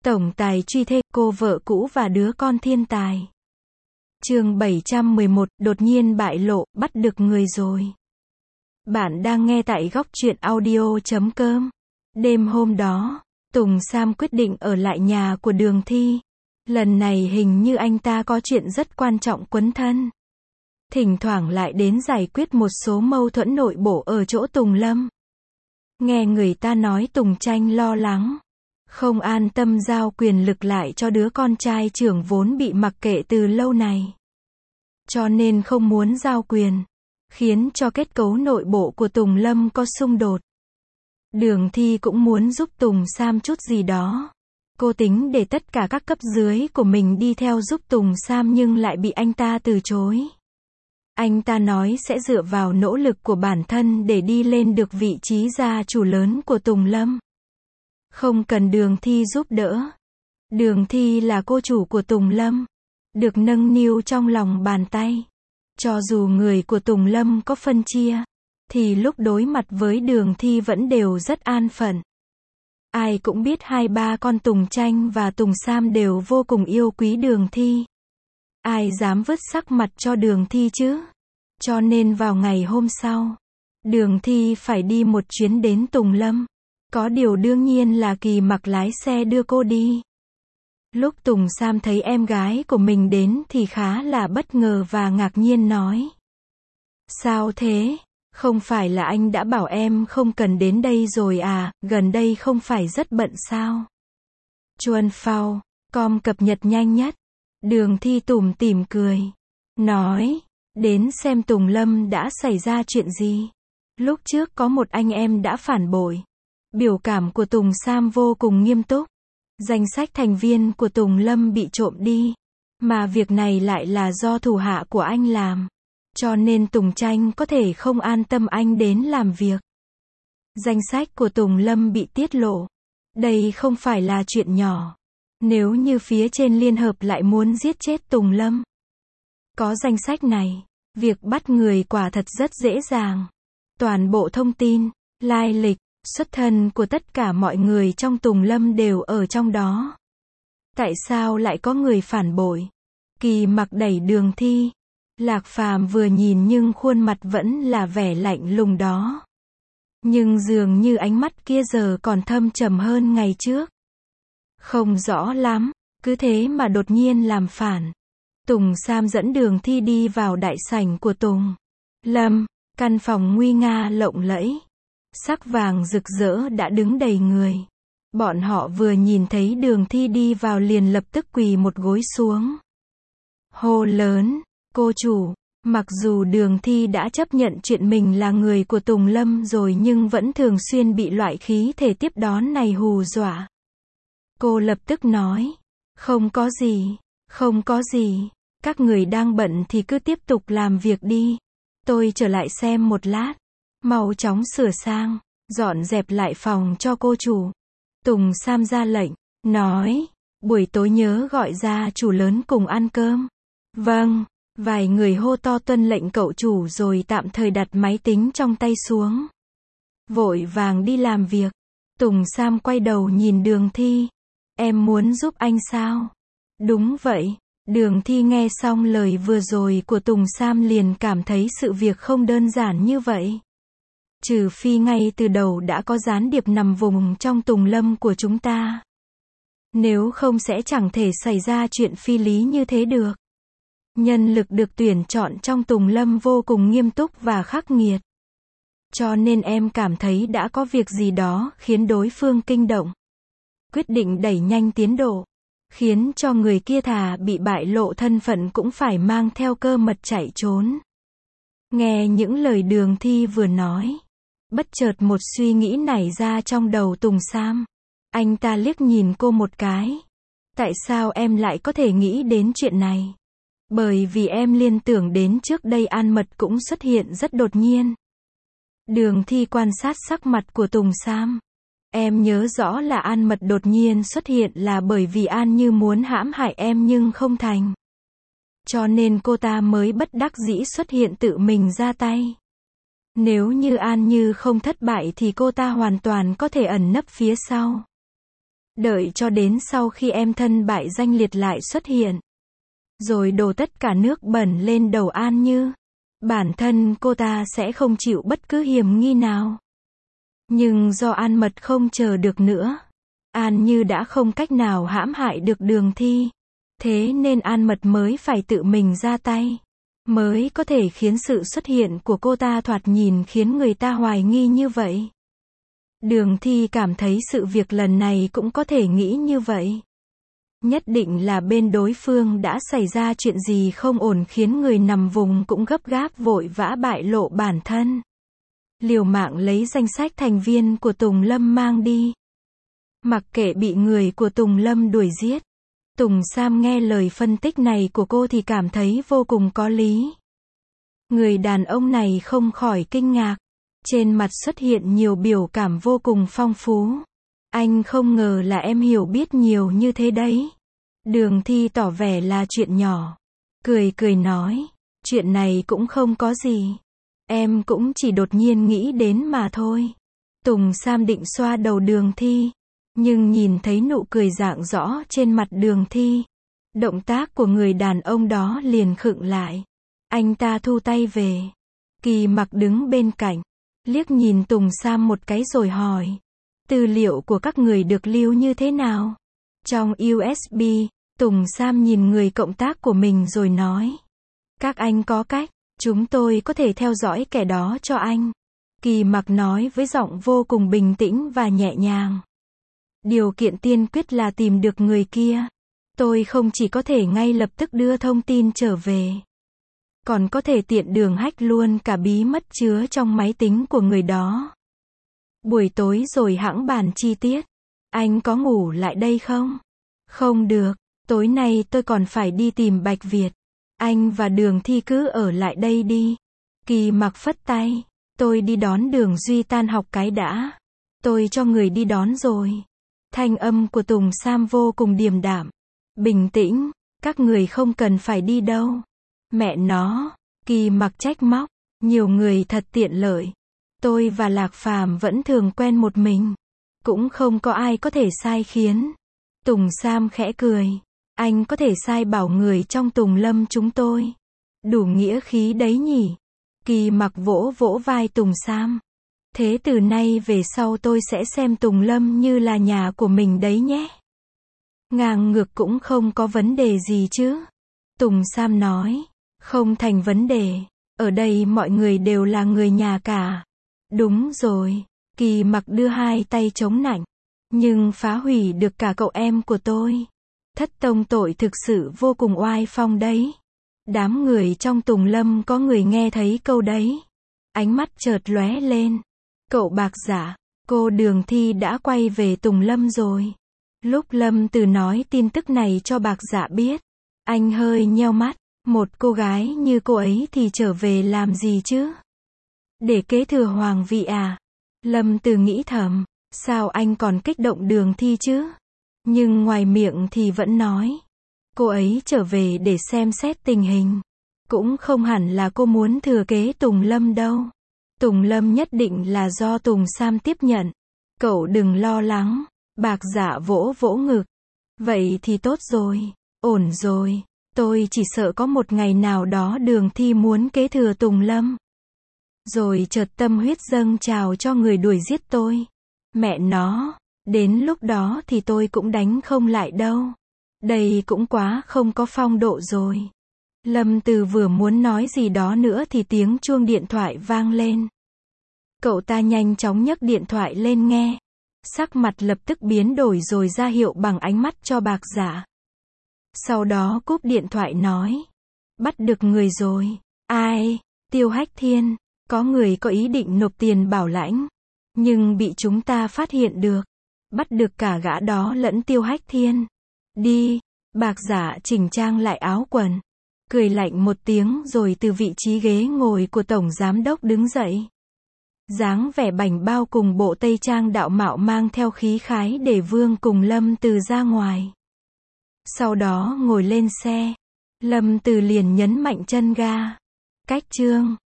Tổng tài truy thê, cô vợ cũ và đứa con thiên tài. Chương 711, đột nhiên bại lộ, bắt được người rồi. Bạn đang nghe tại góc truyện audio.com. Đêm hôm đó, Tùng Sam quyết định ở lại nhà của Đường Thi. Lần này hình như anh ta có chuyện rất quan trọng quấn thân. Thỉnh thoảng lại đến giải quyết một số mâu thuẫn nội bộ ở chỗ Tùng Lâm. Nghe người ta nói Tùng Tranh lo lắng, không an tâm giao quyền lực lại cho đứa con trai trưởng vốn bị mặc kệ từ lâu này. Cho nên không muốn giao quyền, khiến cho kết cấu nội bộ của Tùng Lâm có xung đột. Đường Thi cũng muốn giúp Tùng Sam chút gì đó. Cô tính để tất cả các cấp dưới của mình đi theo giúp Tùng Sam nhưng lại bị anh ta từ chối. Anh ta nói sẽ dựa vào nỗ lực của bản thân để đi lên được vị trí gia chủ lớn của Tùng Lâm. Không cần Đường Thi giúp đỡ. Đường Thi là cô chủ của Tùng Lâm, được nâng niu trong lòng bàn tay. Cho dù người của Tùng Lâm có phân chia, thì lúc đối mặt với Đường Thi vẫn đều rất an phận. Ai cũng biết hai ba con Tùng Tranh và Tùng Sam đều vô cùng yêu quý Đường Thi. Ai dám vứt sắc mặt cho Đường Thi chứ? Cho nên vào ngày hôm sau, Đường Thi phải đi một chuyến đến Tùng Lâm. Có điều đương nhiên là Kỳ Mặc lái xe đưa cô đi. Lúc Tùng Sam thấy em gái của mình đến thì khá là bất ngờ và ngạc nhiên nói: Sao thế? Không phải là anh đã bảo em không cần đến đây rồi à, gần đây không phải rất bận sao? Chuan Phao, com cập nhật nhanh nhất. Đường Thi tủm tỉm cười, nói, đến xem Tùng Lâm đã xảy ra chuyện gì. Lúc trước có một anh em đã phản bội. Biểu cảm của Tùng Sam vô cùng nghiêm túc. Danh sách thành viên của Tùng Lâm bị trộm đi. Mà việc này lại là do thủ hạ của anh làm. Cho nên Tùng Tranh có thể không an tâm anh đến làm việc. Danh sách của Tùng Lâm bị tiết lộ. Đây không phải là chuyện nhỏ. Nếu như phía trên liên hợp lại muốn giết chết Tùng Lâm, có danh sách này, việc bắt người quả thật rất dễ dàng. Toàn bộ thông tin, lai lịch, xuất thân của tất cả mọi người trong Tùng Lâm đều ở trong đó. Tại sao lại có người phản bội? Kỳ Mặc đẩy Đường Thi. Lạc Phàm vừa nhìn nhưng khuôn mặt vẫn là vẻ lạnh lùng đó. Nhưng dường như ánh mắt kia giờ còn thâm trầm hơn ngày trước. Không rõ lắm, cứ thế mà đột nhiên làm phản. Tùng Sam dẫn Đường Thi đi vào đại sảnh của Tùng Lâm. Căn phòng nguy nga lộng lẫy, sắc vàng rực rỡ đã đứng đầy người. Bọn họ vừa nhìn thấy Đường Thi đi vào liền lập tức quỳ một gối xuống. Hô lớn, cô chủ. Mặc dù Đường Thi đã chấp nhận chuyện mình là người của Tùng Lâm rồi nhưng vẫn thường xuyên bị loại khí thể tiếp đón này hù dọa. Cô lập tức nói, không có gì, không có gì, các người đang bận thì cứ tiếp tục làm việc đi. Tôi trở lại xem một lát. Mau chóng sửa sang, dọn dẹp lại phòng cho cô chủ. Tùng Sam ra lệnh, nói, buổi tối nhớ gọi gia chủ lớn cùng ăn cơm. Vâng, vài người hô to tuân lệnh cậu chủ rồi tạm thời đặt máy tính trong tay xuống. Vội vàng đi làm việc. Tùng Sam quay đầu nhìn Đường Thi. Em muốn giúp anh sao? Đúng vậy. Đường Thi nghe xong lời vừa rồi của Tùng Sam liền cảm thấy sự việc không đơn giản như vậy. Trừ phi ngay từ đầu đã có gián điệp nằm vùng trong Tùng Lâm của chúng ta. Nếu không sẽ chẳng thể xảy ra chuyện phi lý như thế được. Nhân lực được tuyển chọn trong Tùng Lâm vô cùng nghiêm túc và khắc nghiệt. Cho nên em cảm thấy đã có việc gì đó khiến đối phương kinh động. Quyết định đẩy nhanh tiến độ. Khiến cho người kia thà bị bại lộ thân phận cũng phải mang theo cơ mật chạy trốn. Nghe những lời Đường Thi vừa nói, bất chợt một suy nghĩ nảy ra trong đầu Tùng Sam. Anh ta liếc nhìn cô một cái. Tại sao em lại có thể nghĩ đến chuyện này? Bởi vì em liên tưởng đến trước đây An Mật cũng xuất hiện rất đột nhiên. Đường Thi quan sát sắc mặt của Tùng Sam. Em nhớ rõ là An Mật đột nhiên xuất hiện là bởi vì An Như muốn hãm hại em nhưng không thành. Cho nên cô ta mới bất đắc dĩ xuất hiện tự mình ra tay. Nếu như An Như không thất bại thì cô ta hoàn toàn có thể ẩn nấp phía sau. Đợi cho đến sau khi em thân bại danh liệt lại xuất hiện. Rồi đổ tất cả nước bẩn lên đầu An Như. Bản thân cô ta sẽ không chịu bất cứ hiểm nghi nào. Nhưng do An Mật không chờ được nữa. An Như đã không cách nào hãm hại được Đường Thi. Thế nên An Mật mới phải tự mình ra tay. Mới có thể khiến sự xuất hiện của cô ta thoạt nhìn khiến người ta hoài nghi như vậy. Đường Thi cảm thấy sự việc lần này cũng có thể nghĩ như vậy. Nhất định là bên đối phương đã xảy ra chuyện gì không ổn khiến người nằm vùng cũng gấp gáp vội vã bại lộ bản thân. Liều mạng lấy danh sách thành viên của Tùng Lâm mang đi. Mặc kệ bị người của Tùng Lâm đuổi giết. Tùng Sam nghe lời phân tích này của cô thì cảm thấy vô cùng có lý. Người đàn ông này không khỏi kinh ngạc. Trên mặt xuất hiện nhiều biểu cảm vô cùng phong phú. Anh không ngờ là em hiểu biết nhiều như thế đấy. Đường Thi tỏ vẻ là chuyện nhỏ. Cười cười nói. Chuyện này cũng không có gì. Em cũng chỉ đột nhiên nghĩ đến mà thôi. Tùng Sam định xoa đầu Đường Thi. Nhưng nhìn thấy nụ cười rạng rõ trên mặt Đường Thi. Động tác của người đàn ông đó liền khựng lại. Anh ta thu tay về. Kỳ Mặc đứng bên cạnh. Liếc nhìn Tùng Sam một cái rồi hỏi. Tư liệu của các người được lưu như thế nào? Trong USB, Tùng Sam nhìn người cộng tác của mình rồi nói. Các anh có cách, chúng tôi có thể theo dõi kẻ đó cho anh. Kỳ Mặc nói với giọng vô cùng bình tĩnh và nhẹ nhàng. Điều kiện tiên quyết là tìm được người kia. Tôi không chỉ có thể ngay lập tức đưa thông tin trở về. Còn có thể tiện đường hack luôn cả bí mật chứa trong máy tính của người đó. Buổi tối rồi hẵng bàn chi tiết. Anh có ngủ lại đây không? Không được, tối nay tôi còn phải đi tìm Bạch Việt. Anh và Đường Thi cứ ở lại đây đi. Kỳ Mặc phất tay. Tôi đi đón Đường Duy tan học cái đã. Tôi cho người đi đón rồi. Thanh âm của Tùng Sam vô cùng điềm đạm. Bình tĩnh, các người không cần phải đi đâu. Mẹ nó, Kỳ Mặc trách móc. Nhiều người thật tiện lợi. Tôi và Lạc Phàm vẫn thường quen một mình. Cũng không có ai có thể sai khiến. Tùng Sam khẽ cười. Anh có thể sai bảo người trong Tùng Lâm chúng tôi. Đủ nghĩa khí đấy nhỉ. Kỳ Mặc vỗ vỗ vai Tùng Sam. Thế từ nay về sau tôi sẽ xem Tùng Lâm như là nhà của mình đấy nhé. Ngang ngược cũng không có vấn đề gì chứ. Tùng Sam nói. Không thành vấn đề. Ở đây mọi người đều là người nhà cả. Đúng rồi. Kỳ Mặc đưa hai tay chống nạnh. Nhưng phá hủy được cả cậu em của tôi. Thất tông tội thực sự vô cùng oai phong đấy. Đám người trong Tùng Lâm có người nghe thấy câu đấy. Ánh mắt chợt lóe lên. Cậu Bạc Dạ, cô Đường Thi đã quay về Tùng Lâm rồi. Lúc Lâm Từ nói tin tức này cho Bạc Dạ biết. Anh hơi nheo mắt. Một cô gái như cô ấy thì trở về làm gì chứ? Để kế thừa hoàng vị à? Lâm Từ nghĩ thầm. Sao anh còn kích động Đường Thi chứ? Nhưng ngoài miệng thì vẫn nói. Cô ấy trở về để xem xét tình hình. Cũng không hẳn là cô muốn thừa kế Tùng Lâm đâu. Tùng Lâm nhất định là do Tùng Sam tiếp nhận. Cậu đừng lo lắng. Bạc Dạ vỗ vỗ ngực. Vậy thì tốt rồi. Ổn rồi. Tôi chỉ sợ có một ngày nào đó Đường Thi muốn kế thừa Tùng Lâm. Rồi chợt tâm huyết dâng trào cho người đuổi giết tôi. Mẹ nó. Đến lúc đó thì tôi cũng đánh không lại đâu. Đây cũng quá không có phong độ rồi. Lâm Từ vừa muốn nói gì đó nữa thì tiếng chuông điện thoại vang lên. Cậu ta nhanh chóng nhấc điện thoại lên nghe. Sắc mặt lập tức biến đổi rồi ra hiệu bằng ánh mắt cho Bạc Dạ. Sau đó cúp điện thoại nói. Bắt được người rồi. Ai? Tiêu Hách Thiên. Có người có ý định nộp tiền bảo lãnh. Nhưng bị chúng ta phát hiện được. Bắt được cả gã đó lẫn Tiêu Hách Thiên. Đi. Bạc Dạ chỉnh trang lại áo quần. Cười lạnh một tiếng rồi từ vị trí ghế ngồi của Tổng Giám Đốc đứng dậy. Dáng vẻ bảnh bao cùng bộ tây trang đạo mạo mang theo khí khái để Vương cùng Lâm Từ ra ngoài. Sau đó ngồi lên xe. Lâm Từ liền nhấn mạnh chân ga. Cách chương.